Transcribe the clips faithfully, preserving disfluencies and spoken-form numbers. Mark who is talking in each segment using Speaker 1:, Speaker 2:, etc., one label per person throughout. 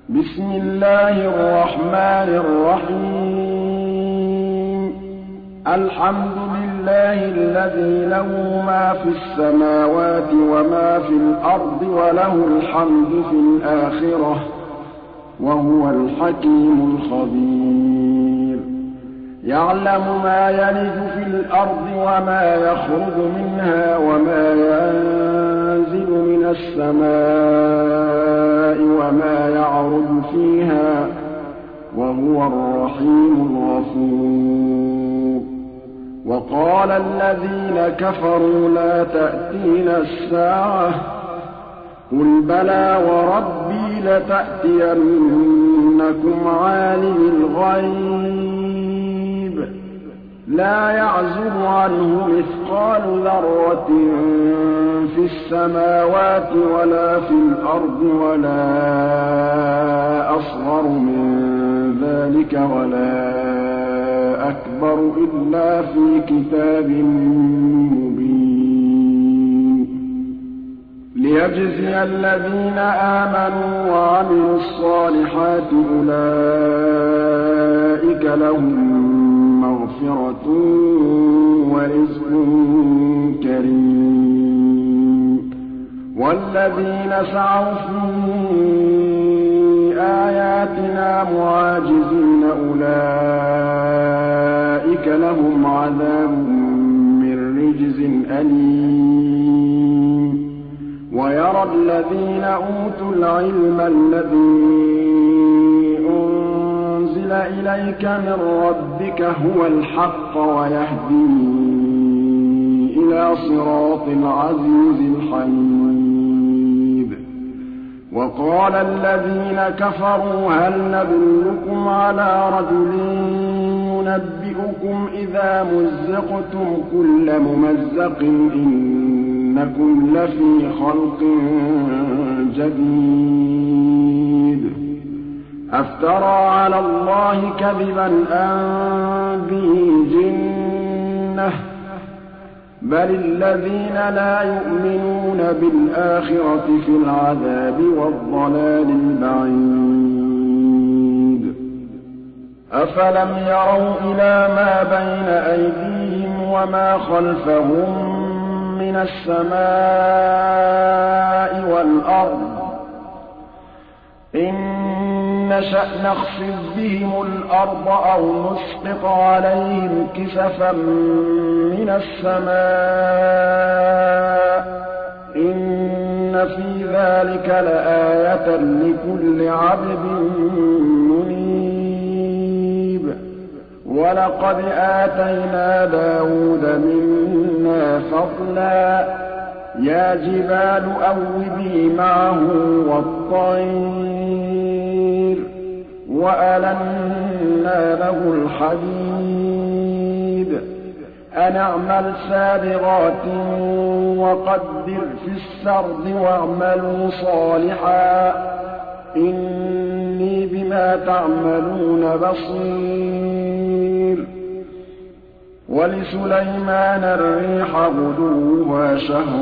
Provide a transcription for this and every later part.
Speaker 1: بسم الله الرحمن الرحيم الحمد لله الذي له ما في السماوات وما في الأرض وله الحمد في الآخرة وهو الحكيم الخبير يعلم ما يلج في الأرض وما يخرج منها وما ينزل من السماء وما يعرج فيها وهو الرحيم الغفور وقال الذين كفروا لا تأتينا الساعة قل بلى وربي لتأتينكم عالم الغيب لا يعزب عنه مثقال ذرة في السماوات ولا في الأرض ولا أصغر من ذلك ولا أكبر إلا في كتاب مبين ليجزي الذين آمنوا وعملوا الصالحات أولئك لهم مغفرة ورزق كريم والذين سعوا في آياتنا معاجزين أولئك لهم عذاب من رجز أليم ويرى الذين أوتوا العلم الذي أنزل إليك من ربك هو الحق ويهدي إلى صراط العزيز الحميد وقال الذين كفروا هل ندلكم على رجل ينبئكم إذا مزقتم كل ممزق إنكم لفي خلق جديد أفترى على الله كذبا أم به جنة بل الذين لا يؤمنون بالآخرة في العذاب والضلال البعيد أفلم يروا إلى ما بين أيديهم وما خلفهم من السماء والأرض إن نشأ نخسف بهم الأرض أو نسقط عليهم كسفا من السماء إن في ذلك لآية لكل عبد منيب ولقد آتينا داود منا فضلا يا جبال أوبي معه والطير وألنا له الحديد أن اعمل سابغات وقدر في السرد واعملوا صالحا إني بما تعملون بصير ولسليمان الريح غدوها شهر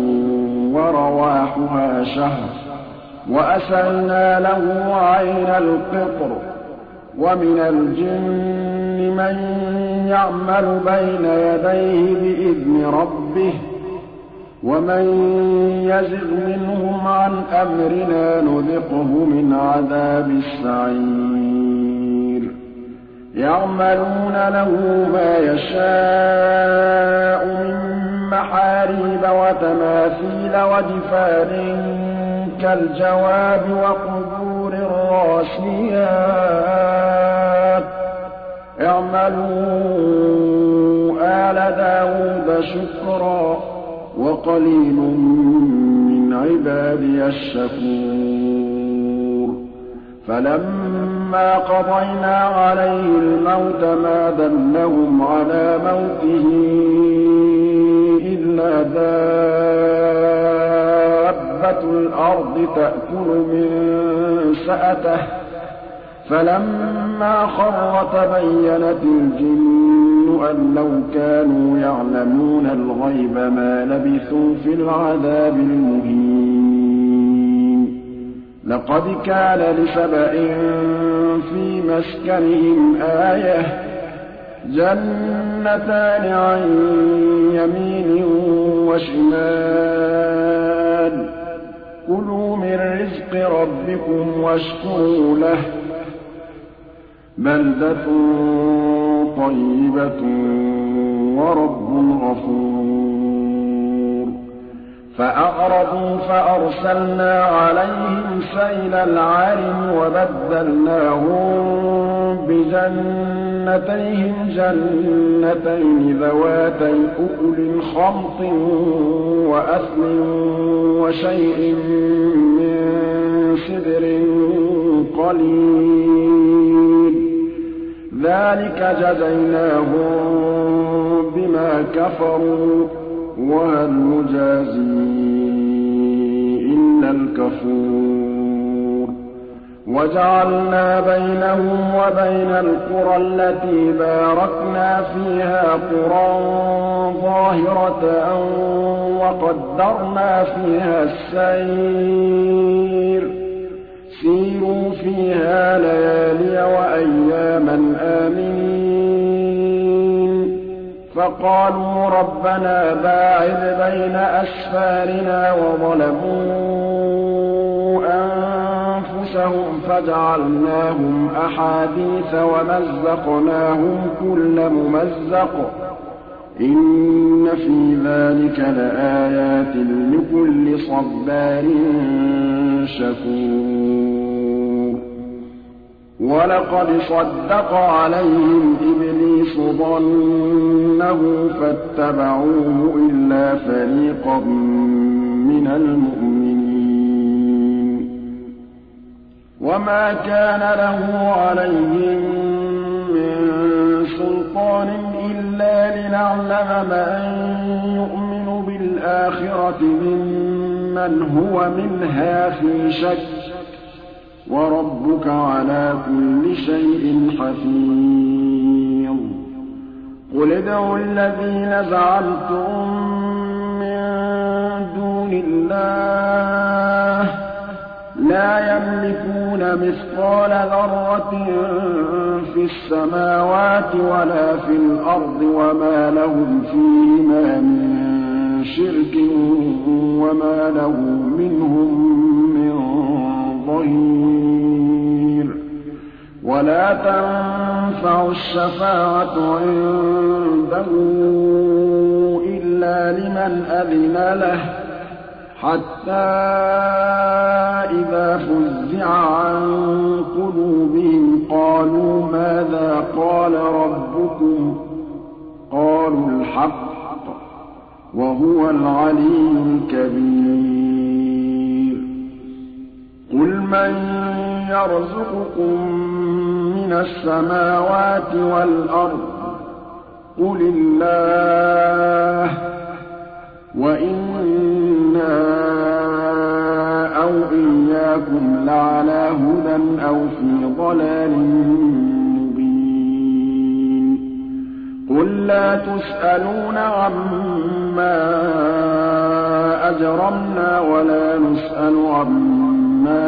Speaker 1: ورواحها شهر وأسلنا له عين القطر ومن الجن من يعمل بين يديه بإذن ربه ومن يزغ منهم عن أمرنا نذقه من عذاب السعير يعملون له ما يشاء من محاريب وتماثيل وجفان كالجواب وقدور الراسيات اعملوا آل داود شكرا وقليل من عبادي الشكور فلما قضينا عليه الموت ما دلهم على موته إلا دابة الأرض تأكل من سأته فلما خر تبينت الجن أن لو كانوا يعلمون الغيب ما لبثوا في العذاب المهين لقد كان لسبإ في مسكنهم آية جنتان عن يمين وشمال كلوا من رزق ربكم واشكروا له بلدة طيبة ورب غفور فأعرضوا فأرسلنا عليهم سيل العرم وبدلناهم بجنتيهم جنتين ذواتي أكل خمط وأثل وشيء من سدر قليل ذلك جزيناهم بما كفروا وهل نجازي إلا الكفور وجعلنا بينهم وبين القرى التي باركنا فيها قرى ظاهرة وقدرنا فيها السير سيروا فيها ليالي وأياما آمنين فقالوا ربنا باعد بين أسفارنا وظلموا أنفسهم فجعلناهم أحاديث ومزقناهم كل ممزق إن في ذلك لآيات لكل صبار شكور ولقد صدق عليهم إبليس ظنه فاتبعوه إلا فريقا من المؤمنين وما كان له عليهم من سلطان إلا لنعلم من يؤمن بالآخرة ممن هو منها في شك وربك على كل شيء حفيظ قل ادعوا الذين زعمتم من دون الله لا يملكون مثقال ذرة في السماوات ولا في الأرض وما لهم فيهما من شرك وما له منهم من ظهير ولا تنفع الشفاعة عنده إلا لمن أذن له حتى إذا فزع عن قلوبهم قالوا ماذا قال ربكم قالوا الحق وهو العلي الكبير قل من يرزقكم من السماوات والأرض قل الله وإنا أو إياكم لعلى هدى أو في ضلال مبين قل لا تسألون عما أجرمنا ولا نسأل عما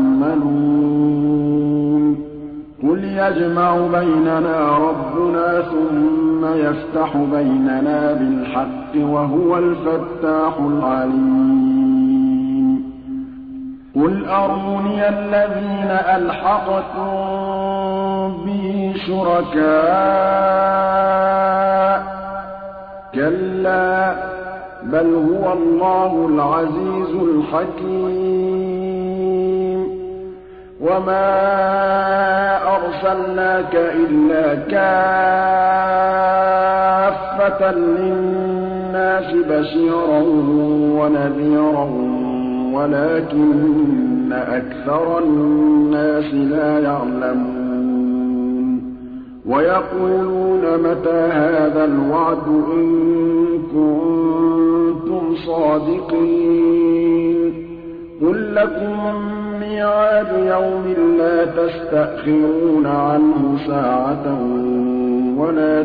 Speaker 1: تعملون قل يجمع بيننا ربنا ثم يفتح بيننا بالحق وهو الفتاح العليم قل أروني الذين ألحقتم به شركاء كلا بل هو الله العزيز الحكيم وما أرسلناك إلا كافة للناس بشيرا ونذيرا ولكن أكثر الناس لا يعلمون ويقولون متى هذا الوعد إن كنتم صادقين قل لكم ميعاد يوم لا تستأخرون عنه ساعة ولا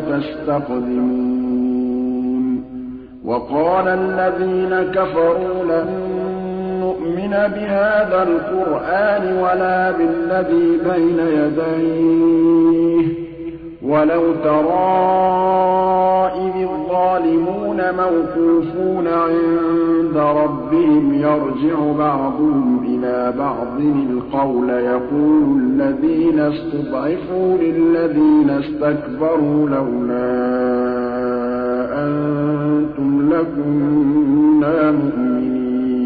Speaker 1: تستقدمون وقال الذين كفروا لن لِّنُؤْمِنَ بِهَٰذَا الْقُرْآنِ وَلَا بِالَّذِي بَيْنَ يَدَيْهِ ۗ وَلَوْ تَرَىٰ إِذِ الظَّالِمُونَ مَوْقُوفُونَ عِندَ رَبِّهِمْ يَرْجِعُ بَعْضُهُمْ إِلَىٰ بَعْضٍ الْقَوْلَ يَقُولُ الَّذِينَ اسْتُضْعِفُوا لِلَّذِينَ اسْتَكْبَرُوا لَوْلَا أَنتُمْ لَكُنَّا مُؤْمِنِينَ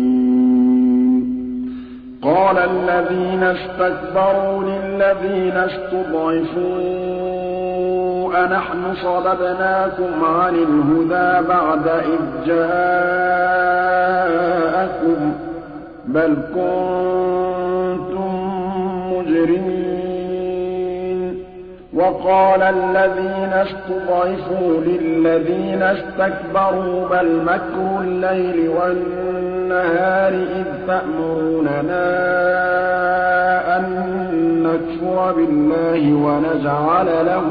Speaker 1: قَالَ الَّذِينَ اسْتَكْبَرُوا لِلَّذِينَ اسْتُضْعِفُوا أَنَحْنُ صَدَدْنَاكُمْ عَنِ الْهُدَىٰ بَعْدَ إِذْ جَاءَكُم ۖ بَلْ كُنتُم مُّجْرِمِينَ وَقَالَ الَّذِينَ اسْتُضْعِفُوا لِلَّذِينَ اسْتَكْبَرُوا بَلْ مَكْرُ اللَّيْلِ وَالنَّهَارِ إِذْ تَأْمُرُونَنَا أَن نَّكْفُرَ بِاللَّهِ وَنَجْعَلَ لَهُ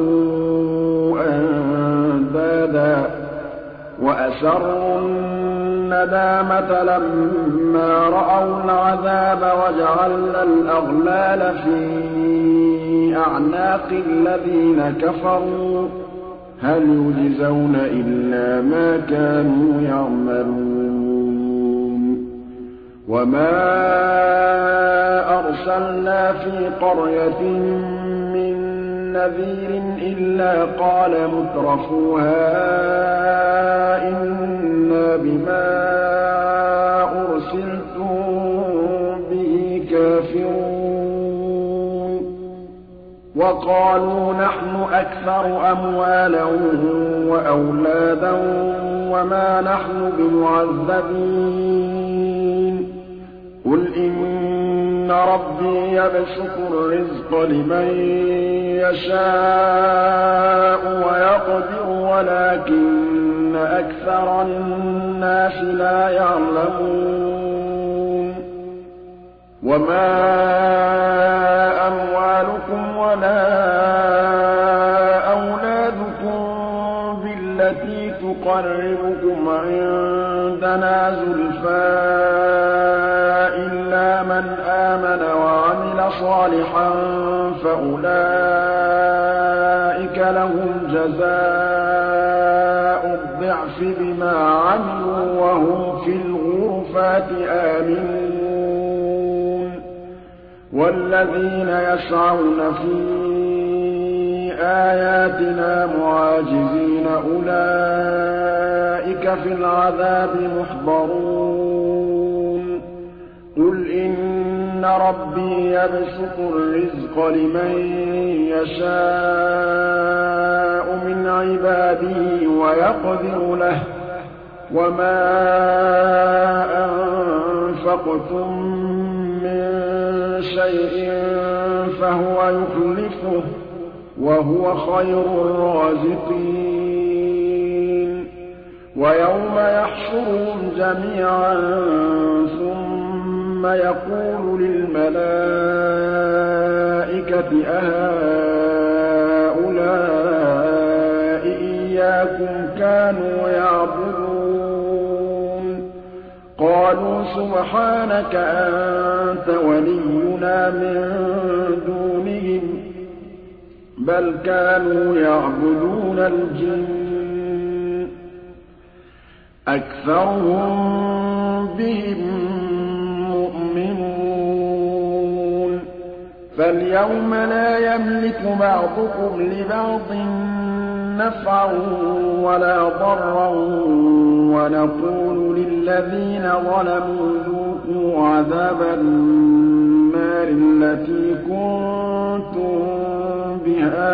Speaker 1: أَندَادًا ۚ وَأَسَرُّوا النَّدَامَةَ لَمَّا رَأَوُا الْعَذَابَ وَجَعَلْنَا الْأَغْلَالَ فِي أَعْنَاقِ الَّذِينَ كَفَرُوا ۚ هَلْ يُجْزَوْنَ إِلَّا مَا كَانُوا يَعْمَلُونَ وَمَا أَرْسَلْنَا فِي قَرْيَةٍ مِّن نَّذِيرٍ إِلَّا قَالَ مُتْرَفُوهَا إِنَّا بِمَا أُرْسِلْتُم بِهِ كَافِرُونَ وَقَالُوا نَحْنُ أَكْثَرُ أَمْوَالًا وَأَوْلَادًا وَمَا نَحْنُ بِمُعَذَّبِينَ قُلْ إِنَّ رَبِّي يَبْسُطُ الرِّزْقَ لِمَن يَشَاءُ وَيَقْدِرُ وَلَٰكِنَّ أَكْثَرَ النَّاسِ لَا يَعْلَمُونَ وَمَا أَمْوَالُكُمْ وَلَا أَوْلَادُكُم بِالَّتِي تُقَرِّبُكُمْ عِندَنَا زُلْفَىٰ إِلَّا مَنْ آمَنَ وَعَمِلَ صَالِحًا فَأُولَٰئِكَ لَهُمْ جَزَاءُ الضِّعْفِ بِمَا عَمِلُوا وَهُمْ فِي الْغُرُفَاتِ آمِنُونَ وَالَّذِينَ يَسْعَوْنَ فِي آيَاتِنَا مُعَاجِزِينَ أُولَٰئِكَ فِي الْعَذَابِ مُحْضَرُونَ قُلْ إِنَّ رَبِّي يَبْسُطُ الرِّزْقَ لِمَن يَشَاءُ مِنْ عِبَادِهِ وَيَقْدِرُ لَهُ ۚ وَمَا أَنفَقْتُم مِّن شَيْءٍ فَهُوَ يُخْلِفُهُ ۖ وَهُوَ خَيْرُ الرَّازِقِينَ وَيَوْمَ يَحْشُرُهُمْ جَمِيعًا ثُمَّ يَقُولُ لِلْمَلَائِكَةِ أَهَٰؤُلَاءِ إِيَّاكُمْ كَانُوا يَعْبُدُونَ قَالُوا سُبْحَانَكَ أَنتَ وَلِيُّنَا مِن دُونِهِم ۖ بَلْ كَانُوا يَعْبُدُونَ الْجِنَّ ۖ أَكْثَرُهُم بِهِم مُّؤْمِنُونَ فَالْيَوْمَ لَا يَمْلِكُ بَعْضُكُمْ لِبَعْضٍ نَّفْعًا وَلَا ضَرًّا وَنَقُولُ لِلَّذِينَ ظَلَمُوا ذُوقُوا عَذَابَ النَّارِ الَّتِي كُنتُم بِهَا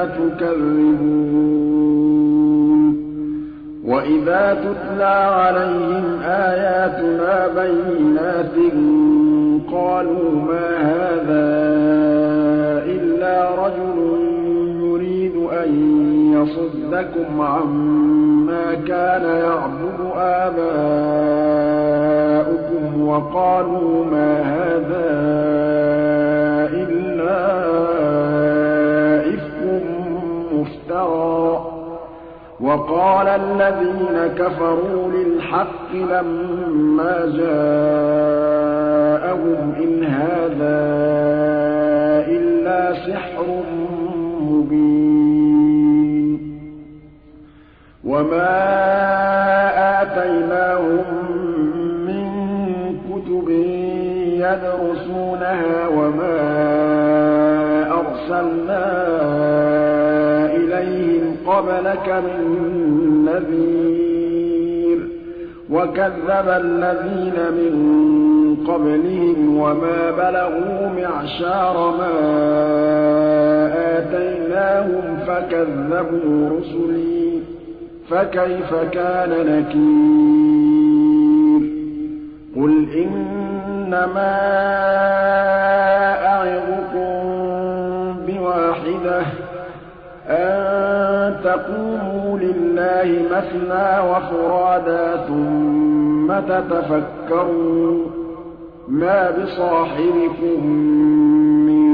Speaker 1: تُكَذِّبُونَ وَإِذَا تُتْلَىٰ عَلَيْهِمْ آيَاتُنَا بَيِّنَاتٍ قَالُوا مَا هَٰذَا إِلَّا رَجُلٌ يُرِيدُ أَن يَصُدَّكُمْ عَمَّا كَانَ يَعْبُدُ آبَاؤُكُمْ وَقَالُوا مَا هَٰذَا إِلَّا إِفْكٌ مُّفْتَرًى وَقَالَ الَّذِينَ كَفَرُوا لِلْحَقِّ لَمَّا جَاءَهُمْ لهم إن هذا إلا سحر مبين وما آتيناهم من كتب يدرسونها وما أرسلنا إليهم قبلك من نذير وكذب الذين من قبلهم وما بلغوا معشار ما آتيناهم فكذبوا رسلي فكيف كان نكير قل إنما أعظكم بواحدة أن تقوموا لله مثنى وفرادا ثم تتفكروا ما بصاحبكم من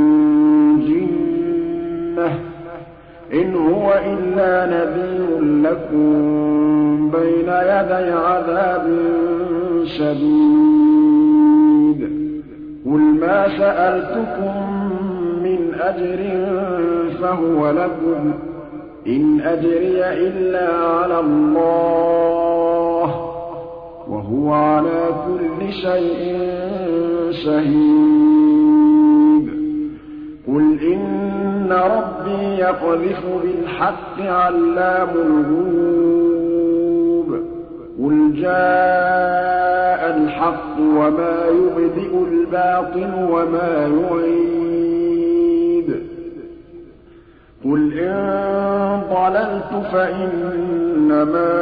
Speaker 1: جنة إن هو إلا نذير لكم بين يدي عذاب شديد قل ما سألتكم من أجر فهو لكم إن أجري إلا على الله وهو على كل شيء شهيد قل إن ربي يقذف بالحق علام الغيوب قل جاء الحق وما يبدئ الباطل وما يعيد قل إن ضللت فإنما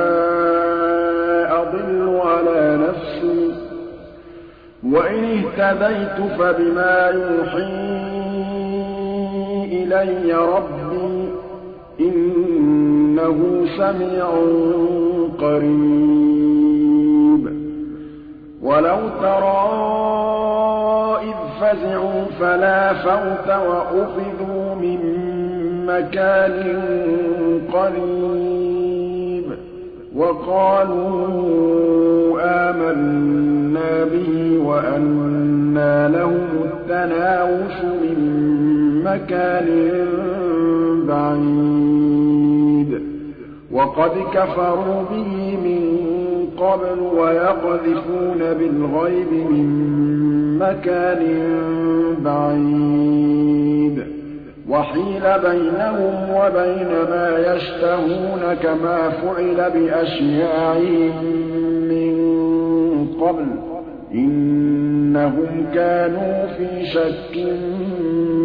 Speaker 1: أضل على نفسي وإن اهتديت فبما يوحي إلي ربي إنه سميع قريب ولو ترى إذ فزعوا فلا فوت وأخذوا من مكان قريب وقالوا آمنا به وأنى لهم التناوش من مكان بعيد وقد كفروا به من قبل ويقذفون بالغيب من مكان بعيد وحيل بينهم وبين ما يشتهون كما فعل بأشياعهم من قبل إنهم كانوا في شك